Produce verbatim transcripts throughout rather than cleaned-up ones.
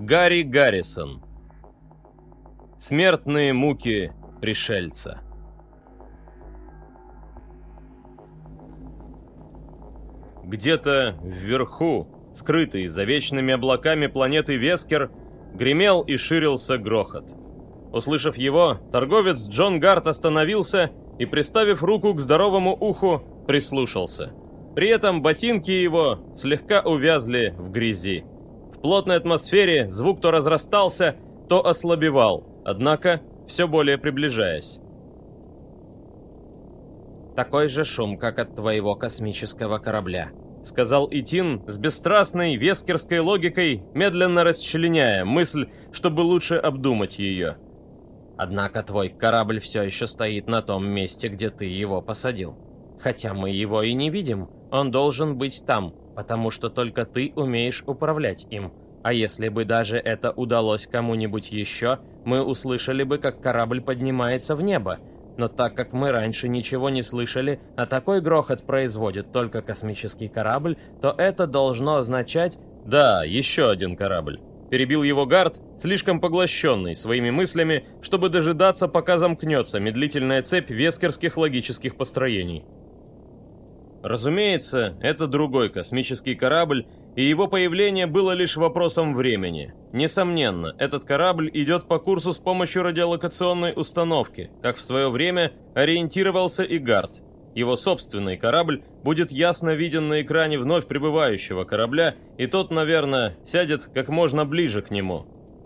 Гарри Гаррисон. Смертные муки пришельца. Где-то вверху, скрытый за вечными облаками планеты Вескер, гремел и ширился грохот. Услышав его, торговец Джон Гарт остановился и, приставив руку к здоровому уху, прислушался. При этом ботинки его слегка увязли в грязи. В плотной атмосфере звук то разрастался, то ослабевал, однако все более приближаясь. «Такой же шум, как от твоего космического корабля», — сказал Итин с бесстрастной вескерской логикой, медленно расчленяя мысль, чтобы лучше обдумать ее. «Однако твой корабль все еще стоит на том месте, где ты его посадил. Хотя мы его и не видим, он должен быть там, потому что только ты умеешь управлять им. А если бы даже это удалось кому-нибудь еще, мы услышали бы, как корабль поднимается в небо. Но так как мы раньше ничего не слышали, а такой грохот производит только космический корабль, то это должно означать... Да, еще один корабль. Перебил его Гарт, слишком поглощенный своими мыслями, чтобы дожидаться, пока замкнется медлительная цепь вескерских логических построений. Разумеется, это другой космический корабль, и его появление было лишь вопросом времени. Несомненно, этот корабль идет по курсу с помощью радиолокационной установки, как в свое время ориентировался и Гарт. Его собственный корабль будет ясно виден на экране вновь прибывающего корабля, и тот, наверное, сядет как можно ближе к нему.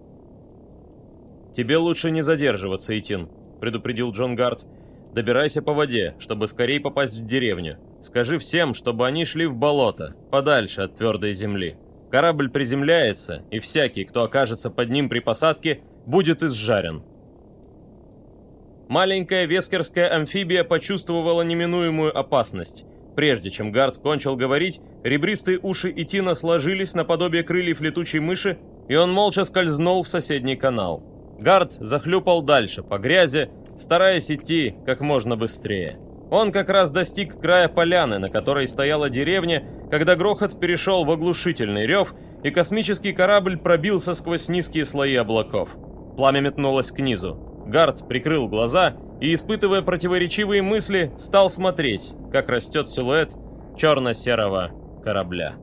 «Тебе лучше не задерживаться, Итин», — предупредил Джон Гарт. «Добирайся по воде, чтобы скорее попасть в деревню. Скажи всем, чтобы они шли в болото, подальше от твердой земли. Корабль приземляется, и всякий, кто окажется под ним при посадке, будет изжарен». Маленькая вескерская амфибия почувствовала неминуемую опасность. Прежде чем Гарт кончил говорить, ребристые уши Итина сложились наподобие крыльев летучей мыши, и он молча скользнул в соседний канал. Гарт захлюпал дальше по грязи, стараясь идти как можно быстрее. Он как раз достиг края поляны, на которой стояла деревня, когда грохот перешел в оглушительный рев, и космический корабль пробился сквозь низкие слои облаков. Пламя метнулось к низу. Гарт прикрыл глаза и, испытывая противоречивые мысли, стал смотреть, как растет силуэт черно-серого корабля.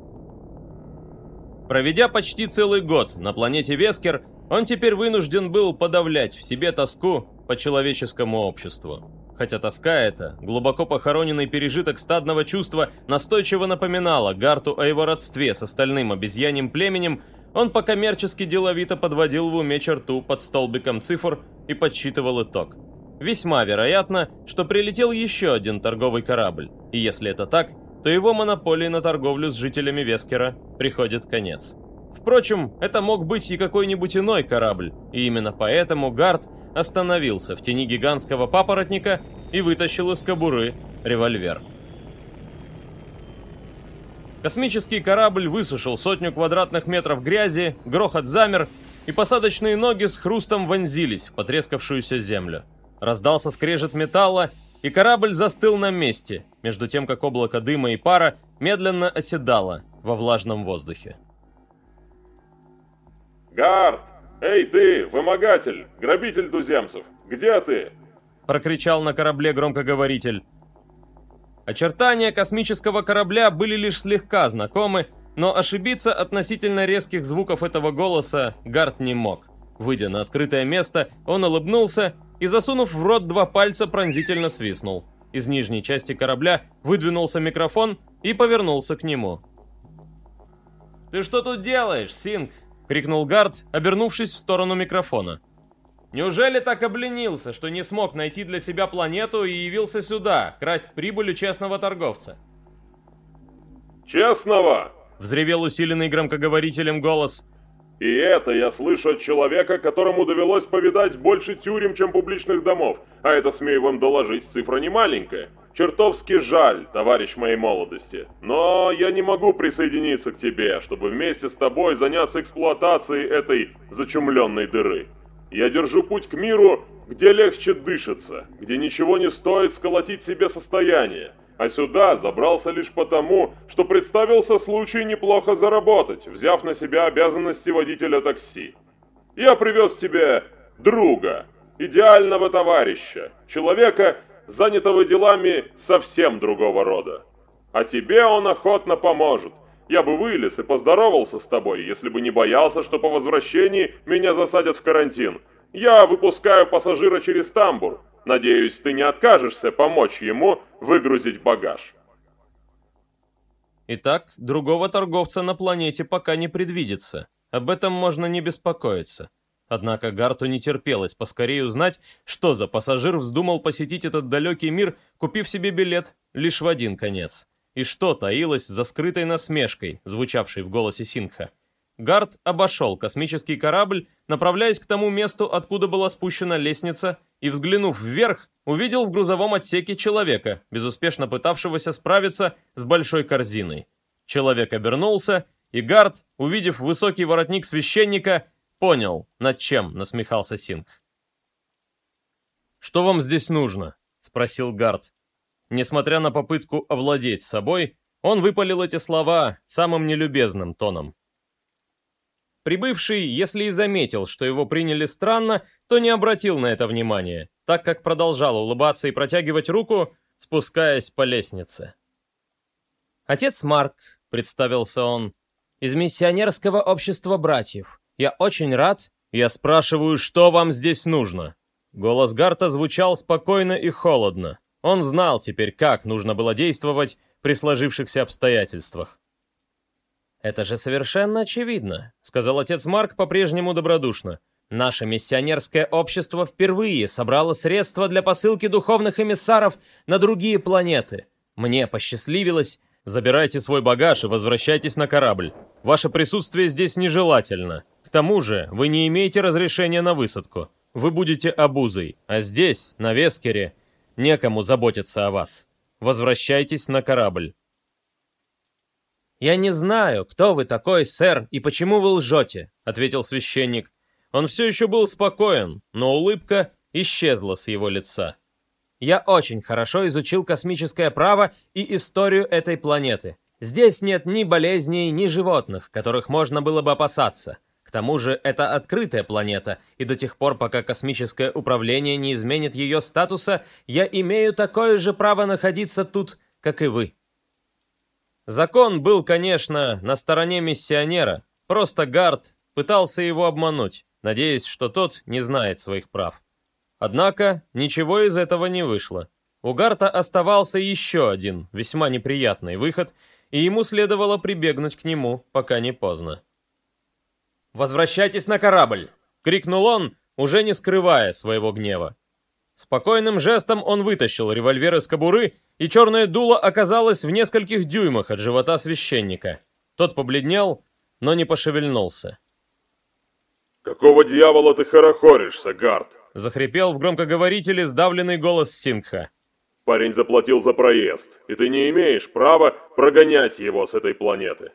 Проведя почти целый год на планете Вескер, он теперь вынужден был подавлять в себе тоску по человеческому обществу. Хотя тоска эта, глубоко похороненный пережиток стадного чувства, настойчиво напоминала Гарту о его родстве с остальным обезьяньим племенем, он по-коммерчески деловито подводил в уме черту под столбиком цифр и подсчитывал итог. Весьма вероятно, что прилетел еще один торговый корабль, и если это так, то его монополии на торговлю с жителями Вескера приходит конец. Впрочем, это мог быть и какой-нибудь иной корабль, и именно поэтому Гарт остановился в тени гигантского папоротника и вытащил из кобуры револьвер. Космический корабль высушил сотню квадратных метров грязи, грохот замер, и посадочные ноги с хрустом вонзились в потрескавшуюся землю. Раздался скрежет металла, и корабль застыл на месте, между тем как облако дыма и пара медленно оседало во влажном воздухе. «Гарт! Эй ты, вымогатель, грабитель туземцев! Где ты?» — прокричал на корабле громкоговоритель. Очертания космического корабля были лишь слегка знакомы, но ошибиться относительно резких звуков этого голоса Гарт не мог. Выйдя на открытое место, он улыбнулся и, засунув в рот два пальца, пронзительно свистнул. Из нижней части корабля выдвинулся микрофон и повернулся к нему. «Ты что тут делаешь, Синг?» — крикнул Гарт, обернувшись в сторону микрофона. «Неужели так обленился, что не смог найти для себя планету и явился сюда, красть прибыль у честного торговца?» «Честного!» — взревел усиленный громкоговорителем голос. «И это я слышу от человека, которому довелось повидать больше тюрем, чем публичных домов. А это, смею вам доложить, цифра не маленькая. Чертовски жаль, товарищ моей молодости. Но я не могу присоединиться к тебе, чтобы вместе с тобой заняться эксплуатацией этой зачумленной дыры. Я держу путь к миру, где легче дышится, где ничего не стоит сколотить себе состояние, а сюда забрался лишь потому, что представился случай неплохо заработать, взяв на себя обязанности водителя такси. Я привез тебе друга, идеального товарища, человека, занятого делами совсем другого рода. А тебе он охотно поможет. Я бы вылез и поздоровался с тобой, если бы не боялся, что по возвращении меня засадят в карантин. Я выпускаю пассажира через тамбур. Надеюсь, ты не откажешься помочь ему выгрузить багаж. Итак, другого торговца на планете пока не предвидится. Об этом можно не беспокоиться. Однако Гарту не терпелось поскорее узнать, что за пассажир вздумал посетить этот далекий мир, купив себе билет лишь в один конец. И что таилось за скрытой насмешкой, звучавшей в голосе Сингха. Гарт обошел космический корабль, направляясь к тому месту, откуда была спущена лестница, и, взглянув вверх, увидел в грузовом отсеке человека, безуспешно пытавшегося справиться с большой корзиной. Человек обернулся, и Гарт, увидев высокий воротник священника, понял, над чем насмехался Сингх. «Что вам здесь нужно?» — спросил Гарт. Несмотря на попытку овладеть собой, он выпалил эти слова самым нелюбезным тоном. Прибывший, если и заметил, что его приняли странно, то не обратил на это внимания, так как продолжал улыбаться и протягивать руку, спускаясь по лестнице. «Отец Марк», — представился он, — «из миссионерского общества братьев. Я очень рад». «Я спрашиваю, что вам здесь нужно?» Голос Гарта звучал спокойно и холодно. Он знал теперь, как нужно было действовать при сложившихся обстоятельствах. «Это же совершенно очевидно», — сказал отец Марк по-прежнему добродушно. «Наше миссионерское общество впервые собрало средства для посылки духовных эмиссаров на другие планеты. Мне посчастливилось...» «Забирайте свой багаж и возвращайтесь на корабль. Ваше присутствие здесь нежелательно. К тому же вы не имеете разрешения на высадку. Вы будете обузой, а здесь, на Вескере, некому заботиться о вас. Возвращайтесь на корабль». «Я не знаю, кто вы такой, сэр, и почему вы лжете», — ответил священник. Он все еще был спокоен, но улыбка исчезла с его лица. «Я очень хорошо изучил космическое право и историю этой планеты. Здесь нет ни болезней, ни животных, которых можно было бы опасаться. К тому же это открытая планета, и до тех пор, пока космическое управление не изменит ее статуса, я имею такое же право находиться тут, как и вы». Закон был, конечно, на стороне миссионера, просто Гарт пытался его обмануть, надеясь, что тот не знает своих прав. Однако ничего из этого не вышло. У Гарта оставался еще один весьма неприятный выход, и ему следовало прибегнуть к нему, пока не поздно. «Возвращайтесь на корабль!» — крикнул он, уже не скрывая своего гнева. Спокойным жестом он вытащил револьвер из кобуры, и черное дуло оказалось в нескольких дюймах от живота священника. Тот побледнел, но не пошевельнулся. «Какого дьявола ты хорохоришься, Гарт?» — захрипел в громкоговорителе сдавленный голос Сингха. «Парень заплатил за проезд, и ты не имеешь права прогонять его с этой планеты».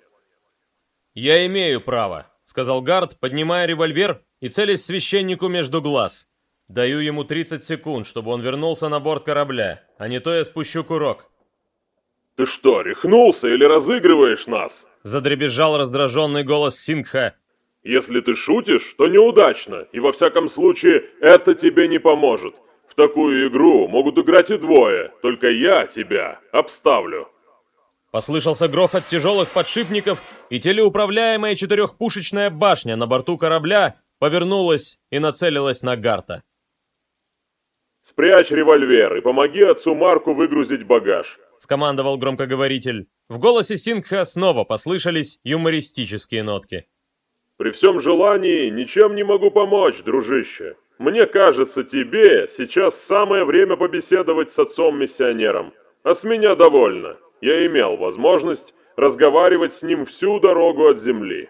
«Я имею право», — сказал Гарт, поднимая револьвер и целясь священнику между глаз. «Даю ему тридцать секунд, чтобы он вернулся на борт корабля, а не то я спущу курок». «Ты что, рехнулся или разыгрываешь нас?» — задребезжал раздраженный голос Сингха. «Если ты шутишь, то неудачно, и во всяком случае это тебе не поможет. В такую игру могут играть и двое, только я тебя обставлю». Послышался грохот тяжелых подшипников, и телеуправляемая четырехпушечная башня на борту корабля повернулась и нацелилась на Гарта. «Спрячь револьвер и помоги отцу Марку выгрузить багаж», — скомандовал громкоговоритель. В голосе Сингха снова послышались юмористические нотки. «При всем желании ничем не могу помочь, дружище. Мне кажется, тебе сейчас самое время побеседовать с отцом-миссионером. А с меня довольно. Я имел возможность разговаривать с ним всю дорогу от земли».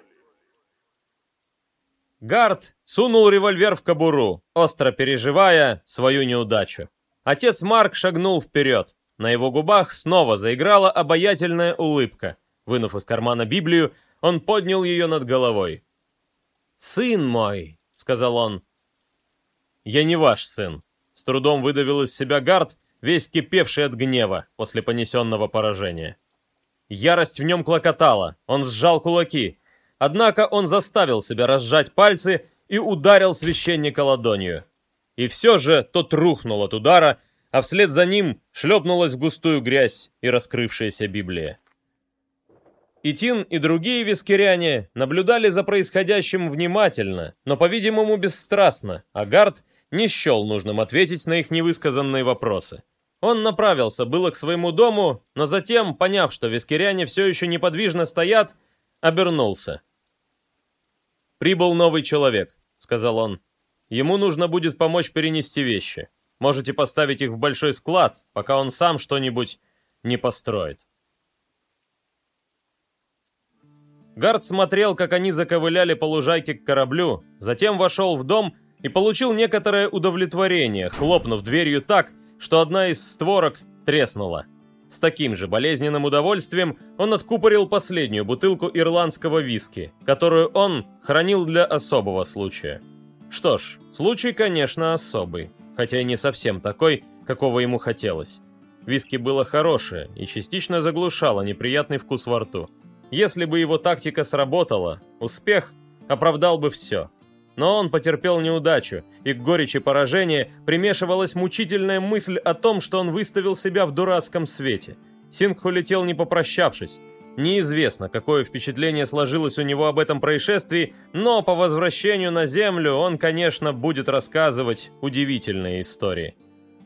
Гарт сунул револьвер в кобуру, остро переживая свою неудачу. Отец Марк шагнул вперед. На его губах снова заиграла обаятельная улыбка. Вынув из кармана Библию, он поднял ее над головой. «Сын мой», — сказал он. «Я не ваш сын», — с трудом выдавил из себя Гарт, весь кипевший от гнева после понесенного поражения. Ярость в нем клокотала, он сжал кулаки, однако он заставил себя разжать пальцы и ударил священника ладонью. И все же тот рухнул от удара, а вслед за ним шлепнулась в густую грязь и раскрывшаяся Библия. Итин и другие вискиряне наблюдали за происходящим внимательно, но, по-видимому, бесстрастно, а Гард не счел нужным ответить на их невысказанные вопросы. Он направился было к своему дому, но затем, поняв, что вискиряне все еще неподвижно стоят, обернулся. «Прибыл новый человек», — сказал он. «Ему нужно будет помочь перенести вещи. Можете поставить их в большой склад, пока он сам что-нибудь не построит». Гард смотрел, как они заковыляли по лужайке к кораблю, затем вошел в дом и получил некоторое удовлетворение, хлопнув дверью так, что одна из створок треснула. С таким же болезненным удовольствием он откупорил последнюю бутылку ирландского виски, которую он хранил для особого случая. Что ж, случай, конечно, особый, хотя и не совсем такой, какого ему хотелось. Виски было хорошее и частично заглушало неприятный вкус во рту. Если бы его тактика сработала, успех оправдал бы все. Но он потерпел неудачу, и к горечи поражения примешивалась мучительная мысль о том, что он выставил себя в дурацком свете. Сингх улетел не попрощавшись. Неизвестно, какое впечатление сложилось у него об этом происшествии, но по возвращению на Землю он, конечно, будет рассказывать удивительные истории.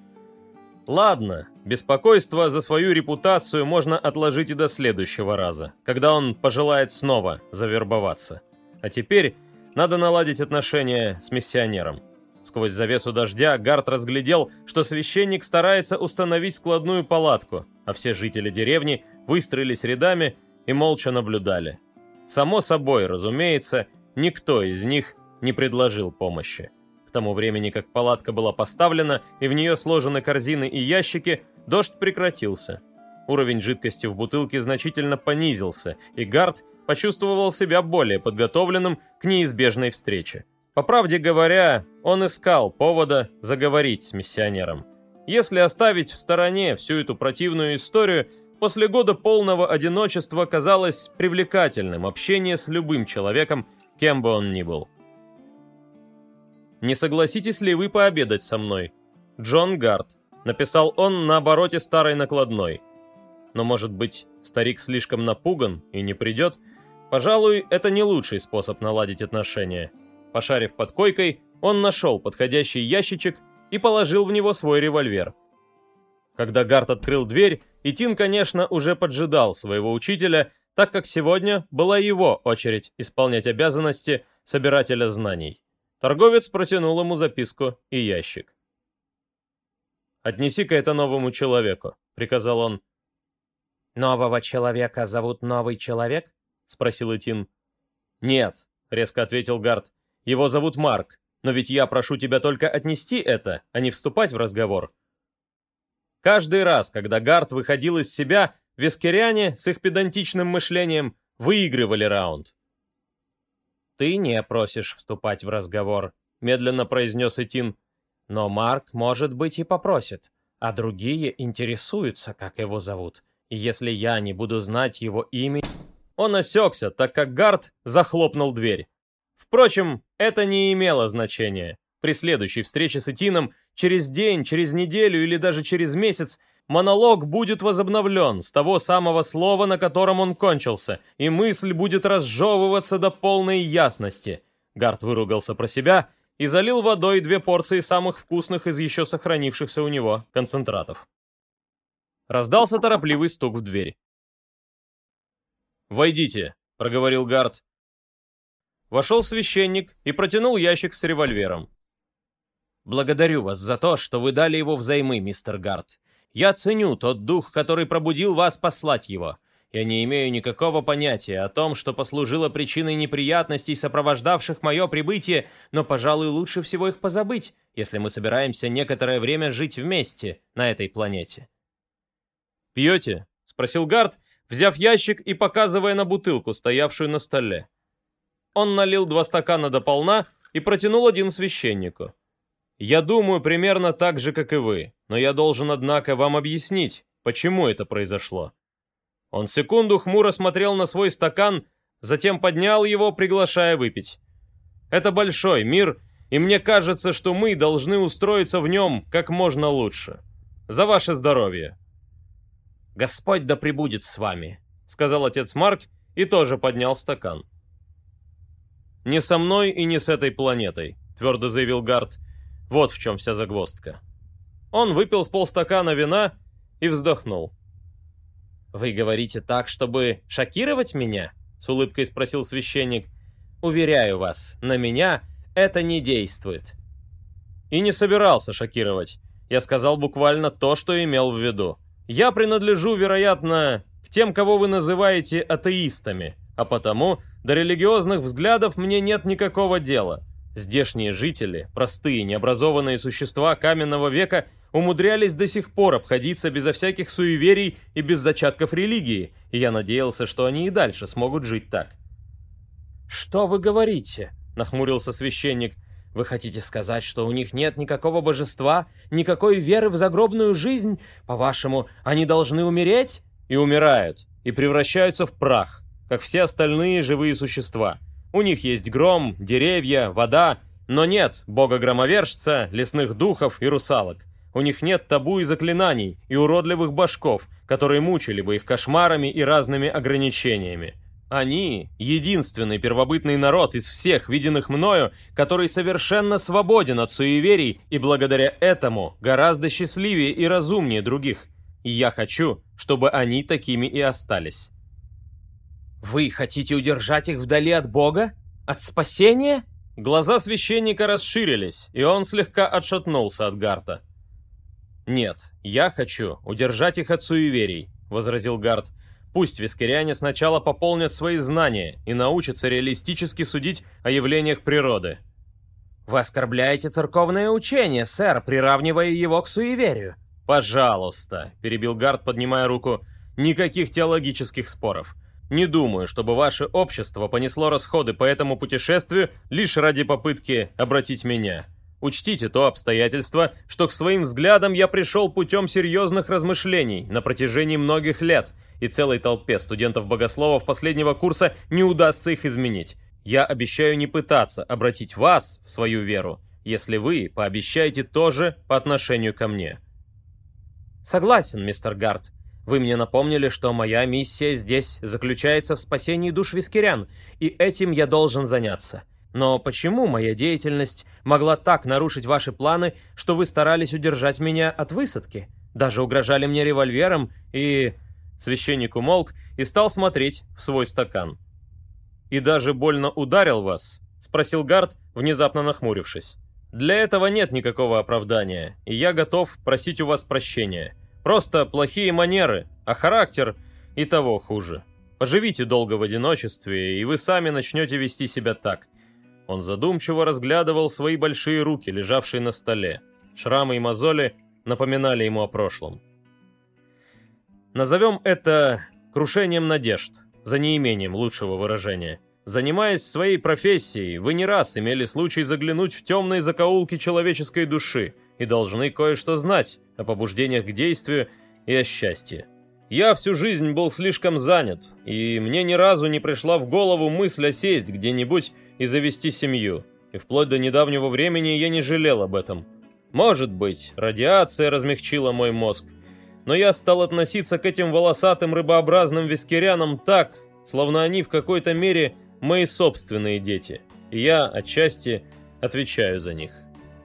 Ладно, беспокойство за свою репутацию можно отложить и до следующего раза, когда он пожелает снова завербоваться. А теперь надо наладить отношения с миссионером. Сквозь завесу дождя Гард разглядел, что священник старается установить складную палатку, а все жители деревни выстроились рядами и молча наблюдали. Само собой, разумеется, никто из них не предложил помощи. К тому времени, как палатка была поставлена и в нее сложены корзины и ящики, дождь прекратился. Уровень жидкости в бутылке значительно понизился, и Гард почувствовал себя более подготовленным к неизбежной встрече. По правде говоря, он искал повода заговорить с миссионером. Если оставить в стороне всю эту противную историю, после года полного одиночества казалось привлекательным общение с любым человеком, кем бы он ни был. «Не согласитесь ли вы пообедать со мной? Джон Гард», — написал он на обороте старой накладной. Но, может быть, старик слишком напуган и не придет? Пожалуй, это не лучший способ наладить отношения. Пошарив под койкой, он нашел подходящий ящичек и положил в него свой револьвер. Когда Гард открыл дверь, Итин, конечно, уже поджидал своего учителя, так как сегодня была его очередь исполнять обязанности собирателя знаний. Торговец протянул ему записку и ящик. «Отнеси-ка это новому человеку», — приказал он. «Нового человека зовут Новый Человек?» — спросил Итин. «Нет», — резко ответил Гард. «Его зовут Марк, но ведь я прошу тебя только отнести это, а не вступать в разговор». Каждый раз, когда Гард выходил из себя, вискиряне с их педантичным мышлением выигрывали раунд. «Ты не просишь вступать в разговор», — медленно произнес Итин. «Но Марк, может быть, и попросит, а другие интересуются, как его зовут. И если я не буду знать его имя...» Он осекся, так как Гард захлопнул дверь. Впрочем, это не имело значения. При следующей встрече с Итином, через день, через неделю или даже через месяц, монолог будет возобновлен с того самого слова, на котором он кончился, и мысль будет разжевываться до полной ясности. Гард выругался про себя и залил водой две порции самых вкусных из еще сохранившихся у него концентратов. Раздался торопливый стук в дверь. «Войдите», — проговорил Гард. Вошел священник и протянул ящик с револьвером. «Благодарю вас за то, что вы дали его взаймы, мистер Гард. Я ценю тот дух, который пробудил вас послать его. Я не имею никакого понятия о том, что послужило причиной неприятностей, сопровождавших мое прибытие, но, пожалуй, лучше всего их позабыть, если мы собираемся некоторое время жить вместе на этой планете». «Пьете?» — спросил Гард, взяв ящик и показывая на бутылку, стоявшую на столе. Он налил два стакана до полна и протянул один священнику. Я думаю примерно так же, как и вы, но я должен, однако, вам объяснить, почему это произошло». Он секунду хмуро смотрел на свой стакан, затем поднял его, приглашая выпить. «Это большой мир, и мне кажется, что мы должны устроиться в нем как можно лучше. За ваше здоровье!» «Господь да пребудет с вами», — сказал отец Марк и тоже поднял стакан. «Не со мной и не с этой планетой», — твердо заявил Гарт. «Вот в чем вся загвоздка». Он выпил с полстакана вина и вздохнул. «Вы говорите так, чтобы шокировать меня?» — с улыбкой спросил священник. «Уверяю вас, на меня это не действует». И не собирался шокировать. Я сказал буквально то, что имел в виду. Я принадлежу, вероятно, к тем, кого вы называете атеистами, а потому до религиозных взглядов мне нет никакого дела. Здешние жители, простые, необразованные существа каменного века, умудрялись до сих пор обходиться безо всяких суеверий и без зачатков религии, и я надеялся, что они и дальше смогут жить так. «Что вы говорите?» — нахмурился священник. «Вы хотите сказать, что у них нет никакого божества, никакой веры в загробную жизнь? По-вашему, они должны умереть?» «И умирают, и превращаются в прах, как все остальные живые существа. У них есть гром, деревья, вода, но нет бога-громовержца, лесных духов и русалок. У них нет табу и заклинаний, и уродливых башков, которые мучили бы их кошмарами и разными ограничениями. Они — единственный первобытный народ из всех, виденных мною, который совершенно свободен от суеверий и благодаря этому гораздо счастливее и разумнее других. И я хочу, чтобы они такими и остались». «Вы хотите удержать их вдали от Бога? От спасения?» Глаза священника расширились, и он слегка отшатнулся от Гарта. «Нет, я хочу удержать их от суеверий», — возразил Гарт. «Пусть вискаряне сначала пополнят свои знания и научатся реалистически судить о явлениях природы». «Вы оскорбляете церковное учение, сэр, приравнивая его к суеверию». «Пожалуйста», — перебил Гарт, поднимая руку, — «никаких теологических споров. Не думаю, чтобы ваше общество понесло расходы по этому путешествию лишь ради попытки обратить меня. Учтите то обстоятельство, что к своим взглядам я пришел путем серьезных размышлений на протяжении многих лет, и целой толпе студентов-богословов последнего курса не удастся их изменить. Я обещаю не пытаться обратить вас в свою веру, если вы пообещаете тоже по отношению ко мне». «Согласен, мистер Гарт. Вы мне напомнили, что моя миссия здесь заключается в спасении душ вискарян, и этим я должен заняться. Но почему моя деятельность могла так нарушить ваши планы, что вы старались удержать меня от высадки? Даже угрожали мне револьвером и...» Священник умолк и стал смотреть в свой стакан. «И даже больно ударил вас?» — спросил Гарт, внезапно нахмурившись. «Для этого нет никакого оправдания, и я готов просить у вас прощения. Просто плохие манеры, а характер и того хуже. Поживите долго в одиночестве, и вы сами начнете вести себя так». Он задумчиво разглядывал свои большие руки, лежавшие на столе. Шрамы и мозоли напоминали ему о прошлом. Назовем это крушением надежд, за неимением лучшего выражения. Занимаясь своей профессией, вы не раз имели случай заглянуть в темные закоулки человеческой души и должны кое-что знать о побуждениях к действию и о счастье. Я всю жизнь был слишком занят, и мне ни разу не пришла в голову мысль осесть где-нибудь и завести семью, и вплоть до недавнего времени я не жалел об этом. Может быть, радиация размягчила мой мозг, но я стал относиться к этим волосатым рыбообразным вискарянам так, словно они в какой-то мере мои собственные дети, и я, отчасти, отвечаю за них.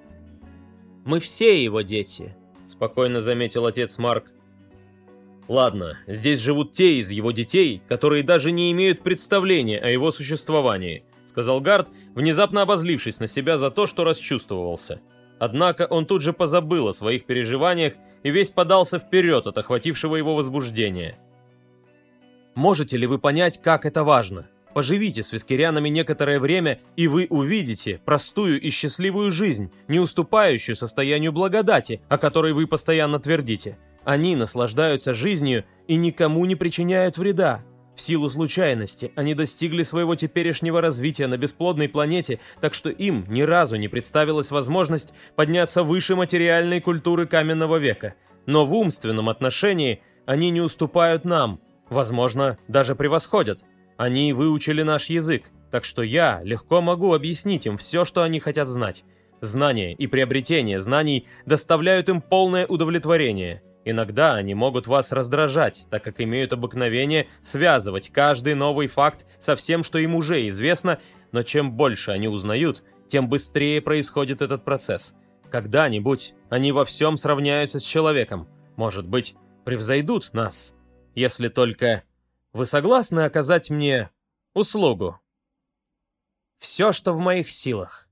«Мы все его дети», — спокойно заметил отец Марк. «Ладно, здесь живут те из его детей, которые даже не имеют представления о его существовании», — сказал Гарт, внезапно обозлившись на себя за то, что расчувствовался. Однако он тут же позабыл о своих переживаниях и весь подался вперед от охватившего его возбуждения. «Можете ли вы понять, как это важно? Поживите с вискарянами некоторое время, и вы увидите простую и счастливую жизнь, не уступающую состоянию благодати, о которой вы постоянно твердите. Они наслаждаются жизнью и никому не причиняют вреда. В силу случайности они достигли своего теперешнего развития на бесплодной планете, так что им ни разу не представилась возможность подняться выше материальной культуры каменного века. Но в умственном отношении они не уступают нам, возможно, даже превосходят. Они выучили наш язык, так что я легко могу объяснить им все, что они хотят знать. Знания и приобретение знаний доставляют им полное удовлетворение. Иногда они могут вас раздражать, так как имеют обыкновение связывать каждый новый факт со всем, что им уже известно, но чем больше они узнают, тем быстрее происходит этот процесс. Когда-нибудь они во всем сравняются с человеком, может быть, превзойдут нас, если только вы согласны оказать мне услугу. Все, что в моих силах.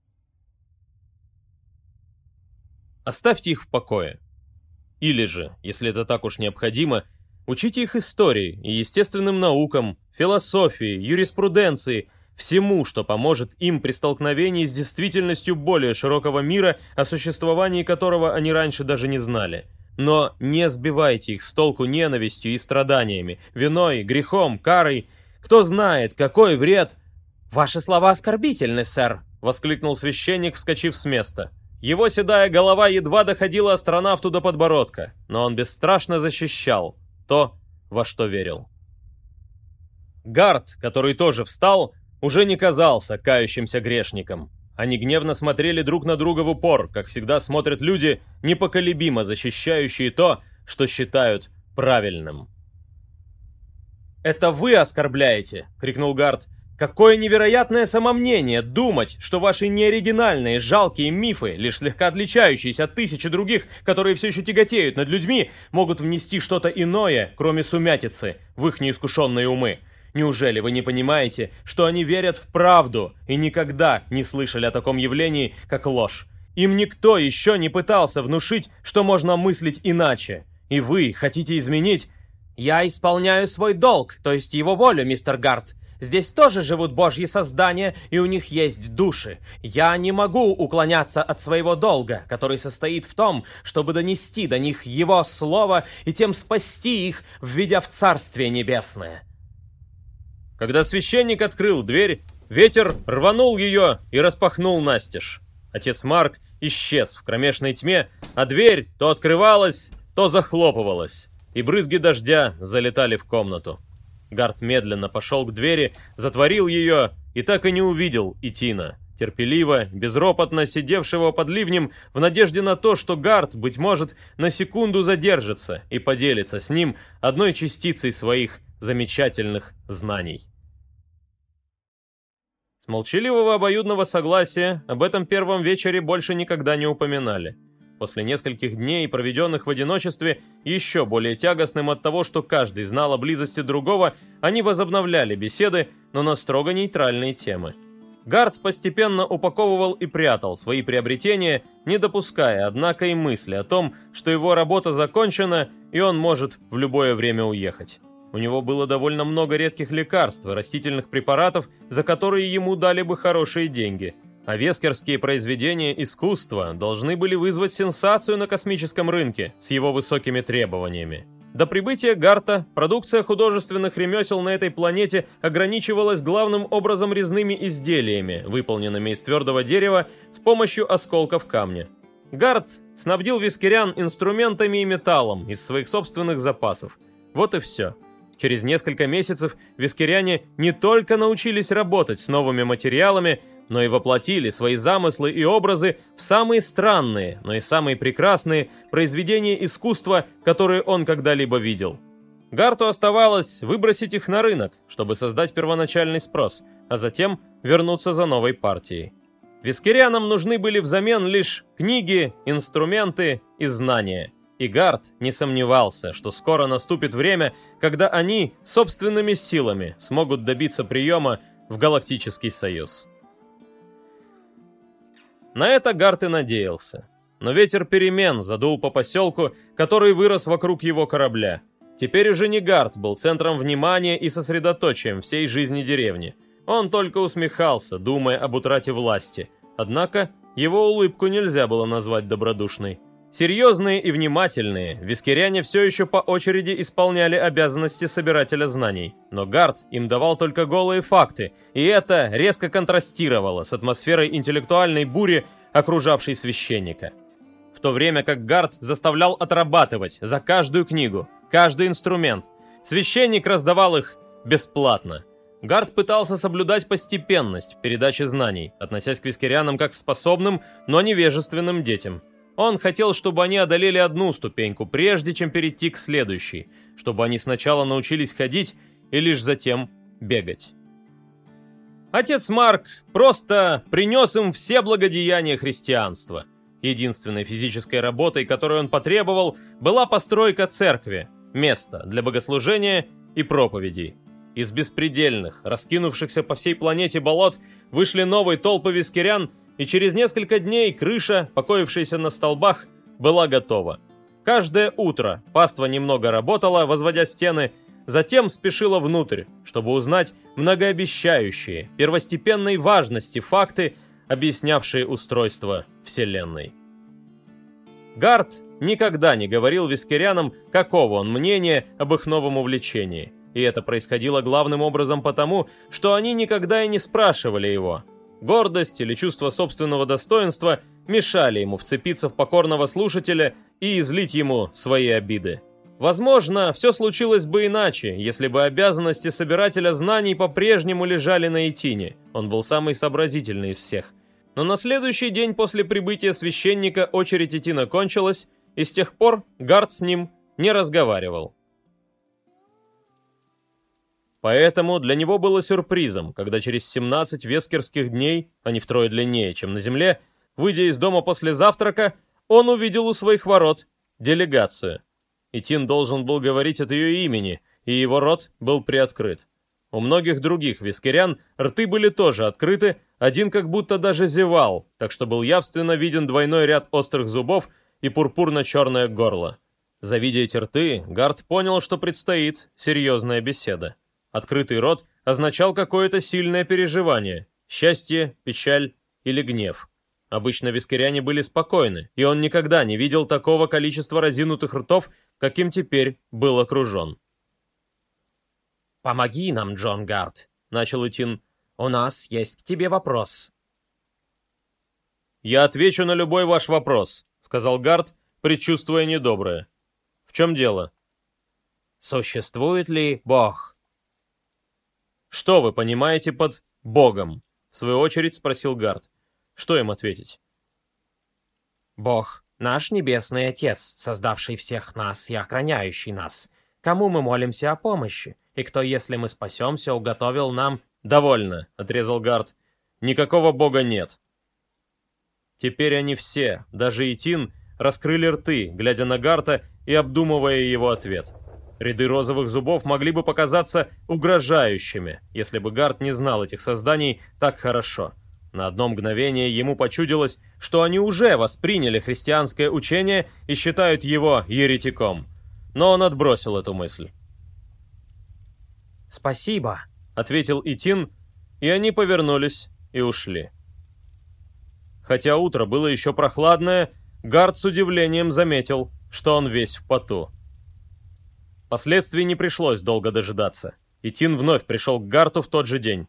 Оставьте их в покое. Или же, если это так уж необходимо, учите их истории и естественным наукам, философии, юриспруденции, всему, что поможет им при столкновении с действительностью более широкого мира, о существовании которого они раньше даже не знали. Но не сбивайте их с толку ненавистью и страданиями, виной, грехом, карой. Кто знает, какой вред... «Ваши слова оскорбительны, сэр!» — воскликнул священник, вскочив с места. Его седая голова едва доходила астронавту до подбородка, но он бесстрашно защищал то, во что верил. Гард, который тоже встал, уже не казался кающимся грешником. Они гневно смотрели друг на друга в упор, как всегда смотрят люди, непоколебимо защищающие то, что считают правильным. «Это вы оскорбляете!» — крикнул Гард. «Какое невероятное самомнение думать, что ваши неоригинальные, жалкие мифы, лишь слегка отличающиеся от тысячи других, которые все еще тяготеют над людьми, могут внести что-то иное, кроме сумятицы, в их неискушенные умы. Неужели вы не понимаете, что они верят в правду и никогда не слышали о таком явлении, как ложь? Им никто еще не пытался внушить, что можно мыслить иначе. И вы хотите изменить...» «Я исполняю свой долг, то есть его волю, мистер Гард. Здесь тоже живут божьи создания, и у них есть души. Я не могу уклоняться от своего долга, который состоит в том, чтобы донести до них его слово и тем спасти их, введя в Царствие Небесное». Когда священник открыл дверь, ветер рванул ее и распахнул настежь. Отец Марк исчез в кромешной тьме, а дверь то открывалась, то захлопывалась, и брызги дождя залетали в комнату. Гард медленно пошел к двери, затворил ее и так и не увидел Итина, терпеливо, безропотно сидевшего под ливнем в надежде на то, что Гард, быть может, на секунду задержится и поделится с ним одной частицей своих замечательных знаний. С молчаливого обоюдного согласия об этом первом вечере больше никогда не упоминали. После нескольких дней, проведенных в одиночестве, еще более тягостным от того, что каждый знал о близости другого, они возобновляли беседы, но на строго нейтральные темы. Гард постепенно упаковывал и прятал свои приобретения, не допуская, однако, и мысли о том, что его работа закончена, и он может в любое время уехать. У него было довольно много редких лекарств и растительных препаратов, за которые ему дали бы хорошие деньги. А вескерские произведения искусства должны были вызвать сенсацию на космическом рынке с его высокими требованиями. До прибытия Гарта продукция художественных ремесел на этой планете ограничивалась главным образом резными изделиями, выполненными из твердого дерева с помощью осколков камня. Гарт снабдил вескерян инструментами и металлом из своих собственных запасов. Вот и все. Через несколько месяцев вескеряне не только научились работать с новыми материалами, но и воплотили свои замыслы и образы в самые странные, но и самые прекрасные произведения искусства, которые он когда-либо видел. Гарту оставалось выбросить их на рынок, чтобы создать первоначальный спрос, а затем вернуться за новой партией. Вескерянам нужны были взамен лишь книги, инструменты и знания. И Гарт не сомневался, что скоро наступит время, когда они собственными силами смогут добиться приема в Галактический Союз. На это Гарт и надеялся. Но ветер перемен задул по поселку, который вырос вокруг его корабля. Теперь уже не Гарт был центром внимания и сосредоточием всей жизни деревни. Он только усмехался, думая об утрате власти. Однако его улыбку нельзя было назвать добродушной. Серьезные и внимательные, вискеряне все еще по очереди исполняли обязанности собирателя знаний, но Гард им давал только голые факты, и это резко контрастировало с атмосферой интеллектуальной бури, окружавшей священника. В то время как Гард заставлял отрабатывать за каждую книгу, каждый инструмент, священник раздавал их бесплатно. Гард пытался соблюдать постепенность в передаче знаний, относясь к вискерянам как к способным, но невежественным детям. Он хотел, чтобы они одолели одну ступеньку, прежде чем перейти к следующей, чтобы они сначала научились ходить и лишь затем бегать. Отец Марк просто принес им все благодеяния христианства. Единственной физической работой, которую он потребовал, была постройка церкви, места для богослужения и проповедей. Из беспредельных, раскинувшихся по всей планете болот вышли новые толпы вискерян, и через несколько дней крыша, покоившаяся на столбах, была готова. Каждое утро паства немного работала, возводя стены, затем спешила внутрь, чтобы узнать многообещающие, первостепенной важности факты, объяснявшие устройство Вселенной. Гард никогда не говорил вискерянам, какого он мнения об их новом увлечении, и это происходило главным образом потому, что они никогда и не спрашивали его. Гордость или чувство собственного достоинства мешали ему вцепиться в покорного слушателя и излить ему свои обиды. Возможно, все случилось бы иначе, если бы обязанности собирателя знаний по-прежнему лежали на Итине. Он был самый сообразительный из всех. Но на следующий день после прибытия священника очередь Итина кончилась, и с тех пор Гард с ним не разговаривал. Поэтому для него было сюрпризом, когда через семнадцать вескерских дней, они втрое длиннее, чем на земле, выйдя из дома после завтрака, он увидел у своих ворот делегацию. Итин должен был говорить от ее имени, и его рот был приоткрыт. У многих других вискерян рты были тоже открыты, один как будто даже зевал, так что был явственно виден двойной ряд острых зубов и пурпурно-черное горло. Завидя эти рты, Гард понял, что предстоит серьезная беседа. Открытый рот означал какое-то сильное переживание, счастье, печаль или гнев. Обычно вискеряне были спокойны, и он никогда не видел такого количества разинутых ртов, каким теперь был окружен. «Помоги нам, Джон Гард», — начал Итин. «У нас есть к тебе вопрос». «Я отвечу на любой ваш вопрос», — сказал Гард, предчувствуя недоброе. «В чем дело?» «Существует ли Бог?» «Что вы понимаете под Богом?» — в свою очередь спросил Гард. Что им ответить? «Бог, наш Небесный Отец, создавший всех нас и охраняющий нас. Кому мы молимся о помощи? И кто, если мы спасемся, уготовил нам...» «Довольно», — отрезал Гард. «Никакого Бога нет». Теперь они все, даже Итин, раскрыли рты, глядя на Гарта и обдумывая его ответ. Ряды розовых зубов могли бы показаться угрожающими, если бы Гард не знал этих созданий так хорошо. На одно мгновение ему почудилось, что они уже восприняли христианское учение и считают его еретиком. Но он отбросил эту мысль. «Спасибо», — ответил Итин, и они повернулись и ушли. Хотя утро было еще прохладное, Гард с удивлением заметил, что он весь в поту. Последствий не пришлось долго дожидаться. Итин вновь пришел к Гарту в тот же день.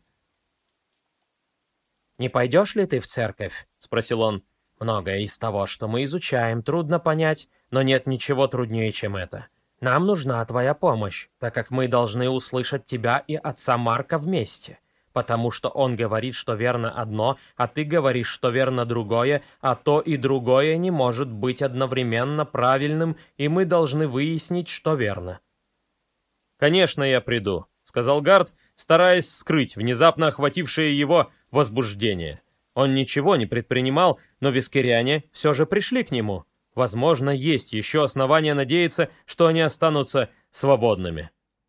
«Не пойдешь ли ты в церковь?» — спросил он. «Многое из того, что мы изучаем, трудно понять, но нет ничего труднее, чем это. Нам нужна твоя помощь, так как мы должны услышать тебя и отца Марка вместе, потому что он говорит, что верно одно, а ты говоришь, что верно другое, а то и другое не может быть одновременно правильным, и мы должны выяснить, что верно». «Конечно, я приду», — сказал Гард, стараясь скрыть внезапно охватившее его возбуждение. Он ничего не предпринимал, но вискеряне все же пришли к нему. Возможно, есть еще основания надеяться, что они останутся свободными.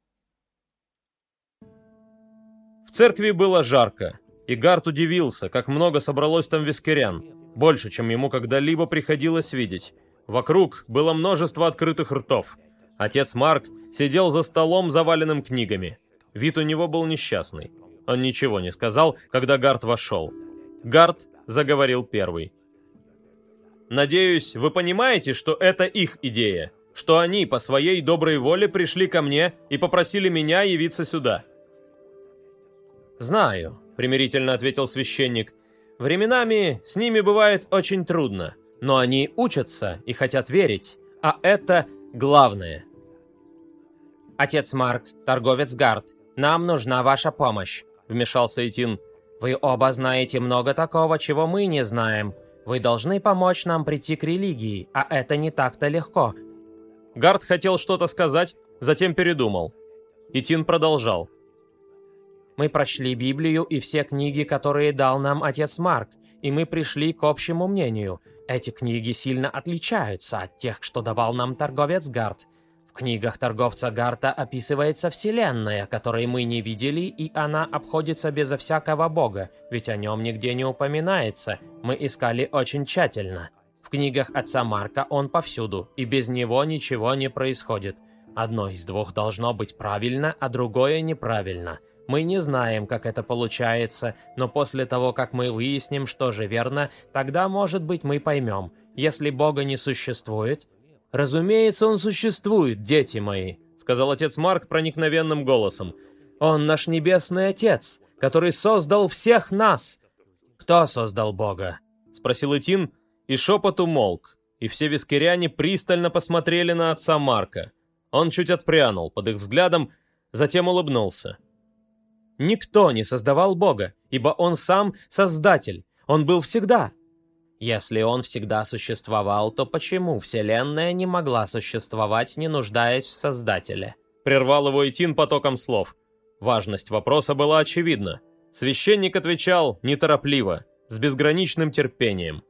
В церкви было жарко, и Гард удивился, как много собралось там вискерян, больше, чем ему когда-либо приходилось видеть. Вокруг было множество открытых ртов. Отец Марк сидел за столом, заваленным книгами. Вид у него был несчастный. Он ничего не сказал, когда Гард вошел. Гард заговорил первый. надеюсь, вы понимаете, что это их идея, что они по своей доброй воле пришли ко мне и попросили меня явиться сюда». «Знаю», — примирительно ответил священник. «Временами с ними бывает очень трудно, но они учатся и хотят верить, а это главное». «Отец Марк, торговец Гарт, нам нужна ваша помощь», — вмешался Этин. «Вы оба знаете много такого, чего мы не знаем. Вы должны помочь нам прийти к религии, а это не так-то легко». Гарт хотел что-то сказать, затем передумал. Этин продолжал. «Мы прочли Библию и все книги, которые дал нам отец Марк, и мы пришли к общему мнению. Эти книги сильно отличаются от тех, что давал нам торговец Гарт. В книгах торговца Гарта описывается вселенная, которой мы не видели, и она обходится безо всякого бога, ведь о нем нигде не упоминается. Мы искали очень тщательно. В книгах отца Марка он повсюду, и без него ничего не происходит. Одно из двух должно быть правильно, а другое неправильно. Мы не знаем, как это получается, но после того, как мы выясним, что же верно, тогда, может быть, мы поймем. Если Бога не существует... «Разумеется, он существует, дети мои», — сказал отец Марк проникновенным голосом. «Он наш небесный отец, который создал всех нас». «Кто создал Бога?» — спросил Этин, и шепот умолк, и все вискаряне пристально посмотрели на отца Марка. Он чуть отпрянул под их взглядом, затем улыбнулся. «Никто не создавал Бога, ибо Он сам Создатель. Он был всегда». «Если Он всегда существовал, то почему Вселенная не могла существовать, не нуждаясь в Создателе?» Прервал его Этин потоком слов. Важность вопроса была очевидна. Священник отвечал неторопливо, с безграничным терпением.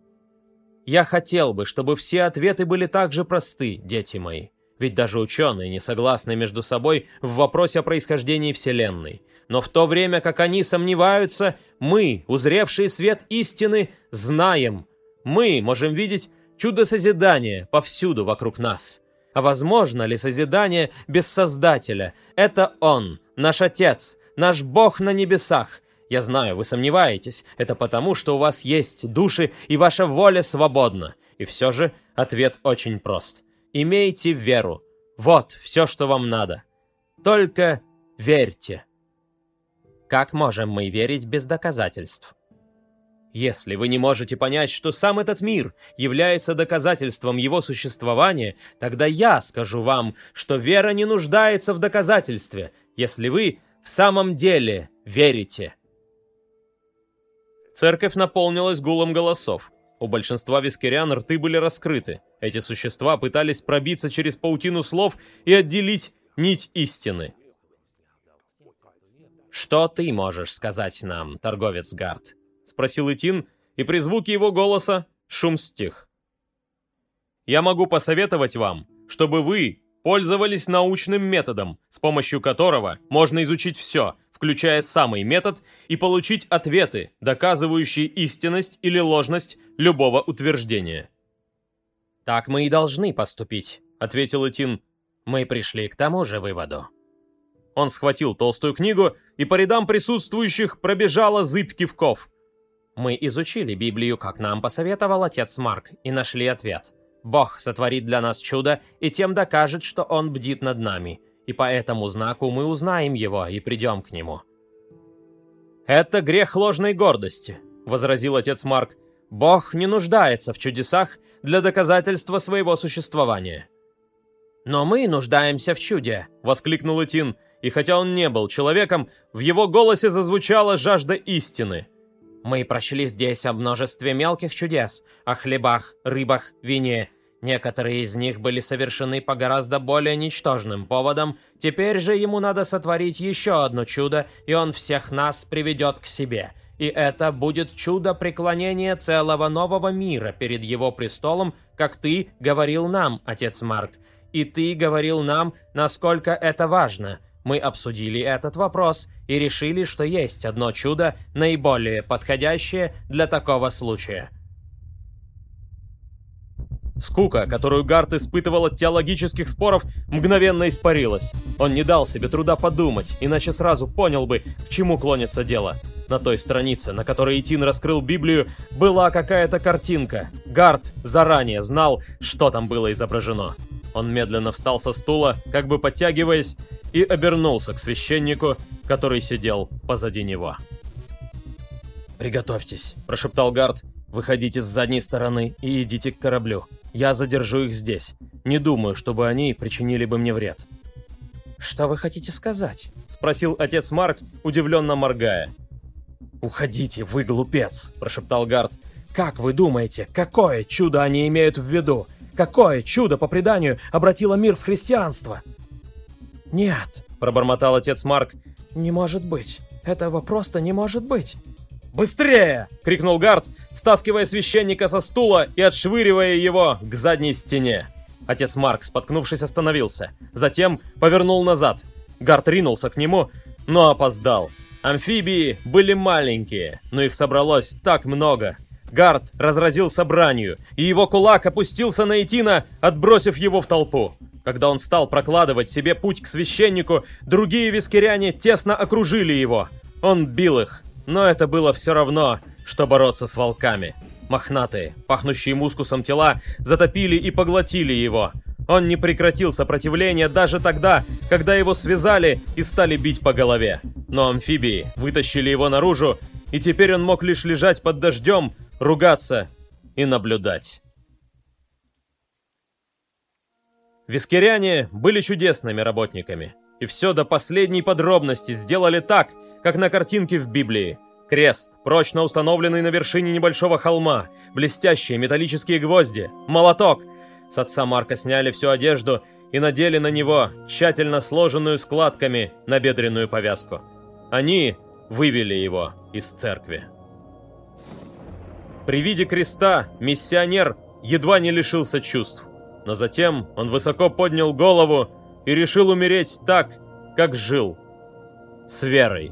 «Я хотел бы, чтобы все ответы были так же просты, дети мои. Ведь даже ученые не согласны между собой в вопросе о происхождении Вселенной. Но в то время, как они сомневаются, мы, узревшие свет истины, знаем. Мы можем видеть чудо созидания повсюду вокруг нас. А возможно ли созидание без Создателя? Это Он, наш Отец, наш Бог на небесах. Я знаю, вы сомневаетесь. Это потому, что у вас есть души, и ваша воля свободна. И все же ответ очень прост. Имейте веру. Вот все, что вам надо. Только верьте. Как можем мы верить без доказательств? Если вы не можете понять, что сам этот мир является доказательством его существования, тогда я скажу вам, что вера не нуждается в доказательстве, если вы в самом деле верите. Церковь наполнилась гулом голосов. У большинства вискарян рты были раскрыты. Эти существа пытались пробиться через паутину слов и отделить нить истины. «Что ты можешь сказать нам, торговец Гарт?» — спросил Этин, и при звуке его голоса шум стих. «Я могу посоветовать вам, чтобы вы пользовались научным методом, с помощью которого можно изучить все, включая самый метод, и получить ответы, доказывающие истинность или ложность любого утверждения». «Так мы и должны поступить», — ответил Этин. «Мы пришли к тому же выводу». Он схватил толстую книгу, и по рядам присутствующих пробежала зыбь кивков. «Мы изучили Библию, как нам посоветовал отец Марк, и нашли ответ. Бог сотворит для нас чудо, и тем докажет, что Он бдит над нами. И по этому знаку мы узнаем Его и придем к Нему». «Это грех ложной гордости», — возразил отец Марк. «Бог не нуждается в чудесах для доказательства своего существования». «Но мы нуждаемся в чуде», — воскликнул Этин, и хотя он не был человеком, в его голосе зазвучала жажда истины. «Мы прочли здесь о множестве мелких чудес, о хлебах, рыбах, вине. Некоторые из них были совершены по гораздо более ничтожным поводам. Теперь же ему надо сотворить еще одно чудо, и он всех нас приведет к себе. И это будет чудо преклонения целого нового мира перед его престолом, как ты говорил нам, отец Марк. И ты говорил нам, насколько это важно. Мы обсудили этот вопрос и решили, что есть одно чудо, наиболее подходящее для такого случая». Скука, которую Гарт испытывал от теологических споров, мгновенно испарилась. Он не дал себе труда подумать, иначе сразу понял бы, к чему клонится дело. На той странице, на которой Итин раскрыл Библию, была какая-то картинка. Гард заранее знал, что там было изображено. Он медленно встал со стула, как бы подтягиваясь, и обернулся к священнику, который сидел позади него. «Приготовьтесь», – прошептал Гард. «Выходите с задней стороны и идите к кораблю. Я задержу их здесь. Не думаю, чтобы они причинили бы мне вред». «Что вы хотите сказать?» – спросил отец Марк, удивленно моргая. «Уходите, вы глупец!» – прошептал Гард. «Как вы думаете, какое чудо они имеют в виду? Какое чудо, по преданию, обратило мир в христианство?» «Нет», – пробормотал отец Марк. «Не может быть. Этого просто не может быть». «Быстрее!» — крикнул Гард, стаскивая священника со стула и отшвыривая его к задней стене. Отец Марк, споткнувшись, остановился. Затем повернул назад. Гард ринулся к нему, но опоздал. Амфибии были маленькие, но их собралось так много. Гард разразился бранью, и его кулак опустился на Итина, отбросив его в толпу. Когда он стал прокладывать себе путь к священнику, другие вискиряне тесно окружили его. Он бил их. Но это было все равно, что бороться с волками. Мохнатые, пахнущие мускусом тела затопили и поглотили его. Он не прекратил сопротивления даже тогда, когда его связали и стали бить по голове. Но амфибии вытащили его наружу, и теперь он мог лишь лежать под дождем, ругаться и наблюдать. Вискиряне были чудесными работниками. И все до последней подробности сделали так, как на картинке в Библии. Крест, прочно установленный на вершине небольшого холма, блестящие металлические гвозди, молоток. С отца Марка сняли всю одежду и надели на него тщательно сложенную складками набедренную повязку. Они вывели его из церкви. При виде креста миссионер едва не лишился чувств, но затем он высоко поднял голову и решил умереть так, как жил, с верой.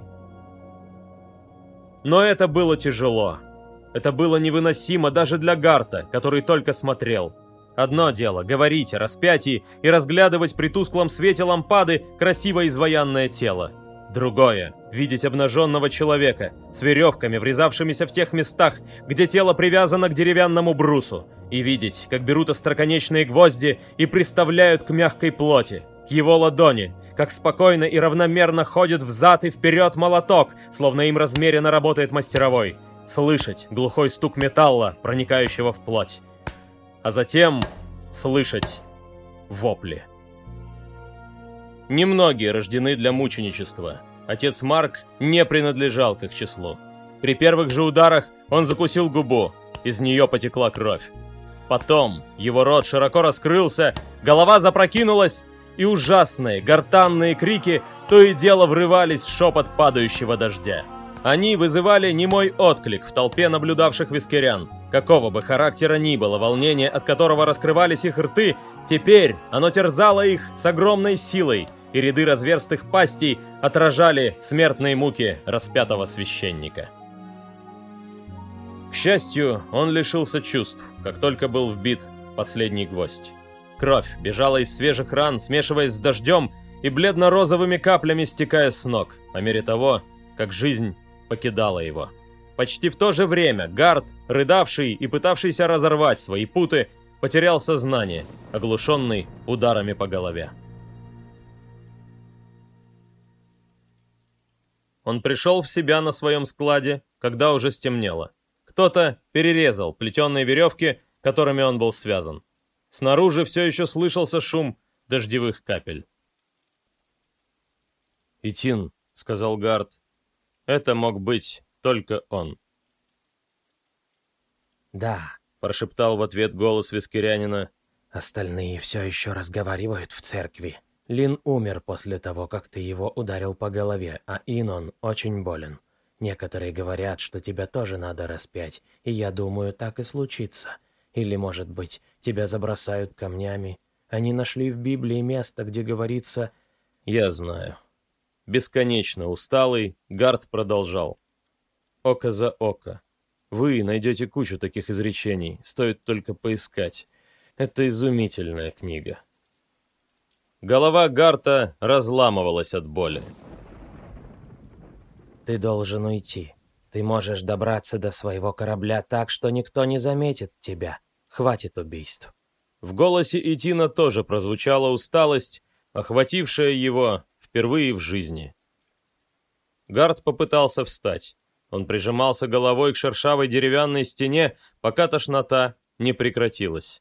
Но это было тяжело. Это было невыносимо даже для Гарта, который только смотрел. Одно дело — говорить о распятии и разглядывать при тусклом свете лампады красиво изваянное тело. Другое — видеть обнаженного человека с веревками, врезавшимися в тех местах, где тело привязано к деревянному брусу, и видеть, как берут остроконечные гвозди и приставляют к мягкой плоти, к его ладони, как спокойно и равномерно ходит взад и вперед молоток, словно им размеренно работает мастеровой. Слышать глухой стук металла, проникающего в плоть. А затем слышать вопли. Немногие рождены для мученичества. Отец Марк не принадлежал к их числу. При первых же ударах он закусил губу, из нее потекла кровь. Потом его рот широко раскрылся, голова запрокинулась, и ужасные гортанные крики то и дело врывались в шепот падающего дождя. Они вызывали немой отклик в толпе наблюдавших вискирян. Какого бы характера ни было волнение, от которого раскрывались их рты, теперь оно терзало их с огромной силой, и ряды разверстых пастей отражали смертные муки распятого священника. К счастью, он лишился чувств, как только был вбит последний гвоздь. Кровь бежала из свежих ран, смешиваясь с дождем и бледно-розовыми каплями стекая с ног, по мере того, как жизнь покидала его. Почти в то же время Гард, рыдавший и пытавшийся разорвать свои путы, потерял сознание, оглушенный ударами по голове. Он пришел в себя на своем складе, когда уже стемнело. Кто-то перерезал плетеные веревки, которыми он был связан. Снаружи все еще слышался шум дождевых капель. «Итин», — сказал Гард, — «это мог быть только он». «Да», — прошептал в ответ голос вискирянина. «Остальные все еще разговаривают в церкви. Лин умер после того, как ты его ударил по голове, а Инон очень болен. Некоторые говорят, что тебя тоже надо распять, и я думаю, так и случится. Или, может быть, тебя забросают камнями. Они нашли в Библии место, где говорится...» «Я знаю». Бесконечно усталый, Гард продолжал. «Око за око. Вы найдете кучу таких изречений, стоит только поискать. Это изумительная книга». Голова Гарта разламывалась от боли. «Ты должен уйти», Ты можешь добраться до своего корабля так, что никто не заметит тебя. Хватит убийств». В голосе Итина тоже прозвучала усталость, охватившая его впервые в жизни. Гард попытался встать. Он прижимался головой к шершавой деревянной стене, пока тошнота не прекратилась.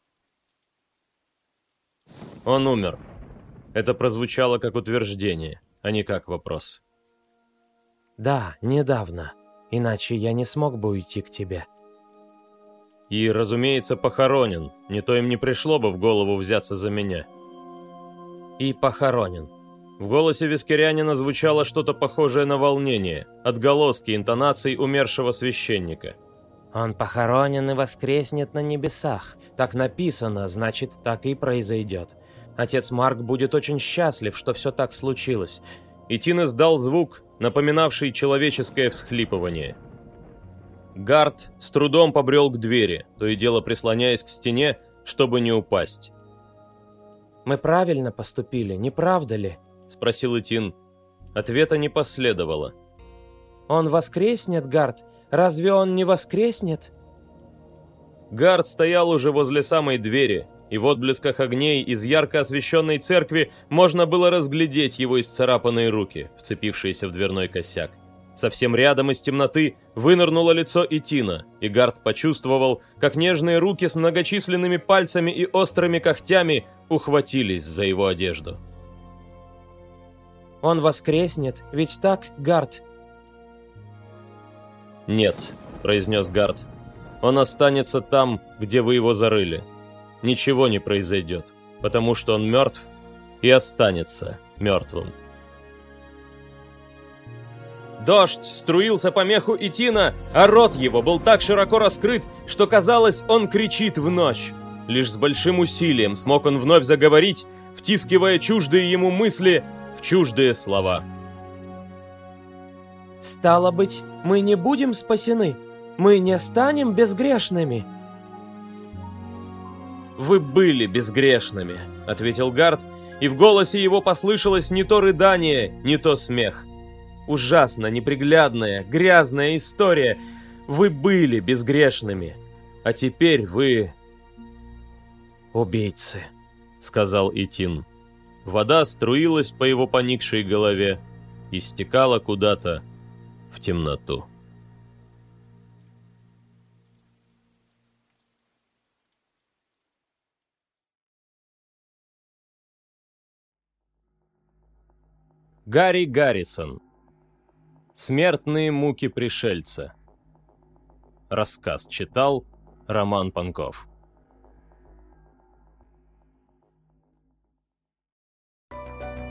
Он умер. Это прозвучало как утверждение, а не как вопрос. «Да, недавно. Иначе я не смог бы уйти к тебе». И, разумеется, похоронен. Не то им не пришло бы в голову взяться за меня. «И похоронен». В голосе вискарянина звучало что-то похожее на волнение, отголоски интонаций умершего священника. «Он похоронен и воскреснет на небесах. Так написано, значит, так и произойдет. Отец Марк будет очень счастлив, что все так случилось». Итин издал звук, напоминавший человеческое всхлипывание. Гард с трудом побрел к двери, то и дело прислоняясь к стене, чтобы не упасть. «Мы правильно поступили, не правда ли?» — спросил Итин. Ответа не последовало. «Он воскреснет, Гард? Разве он не воскреснет?» Гард стоял уже возле самой двери, и в отблесках огней из ярко освещенной церкви можно было разглядеть его исцарапанные руки, вцепившиеся в дверной косяк. Совсем рядом из темноты вынырнуло лицо Итина, и Гард почувствовал, как нежные руки с многочисленными пальцами и острыми когтями ухватились за его одежду. «Он воскреснет, ведь так, Гард?» «Нет», — произнес Гард. «Он останется там, где вы его зарыли. Ничего не произойдет, потому что он мертв и останется мертвым». Дождь струился по меху Итина, а рот его был так широко раскрыт, что казалось, он кричит в ночь. Лишь с большим усилием смог он вновь заговорить, втискивая чуждые ему мысли в чуждые слова. «Стало быть, мы не будем спасены? Мы не станем безгрешными?» «Вы были безгрешными», — ответил Гард, и в голосе его послышалось не то рыдание, не то смех. «Ужасно неприглядная, грязная история. Вы были безгрешными, а теперь вы...» «Убийцы», — сказал Итин. Вода струилась по его поникшей голове и стекала куда-то в темноту. Гарри Гаррисон. Смертные муки пришельца. Рассказ читал Роман Панков.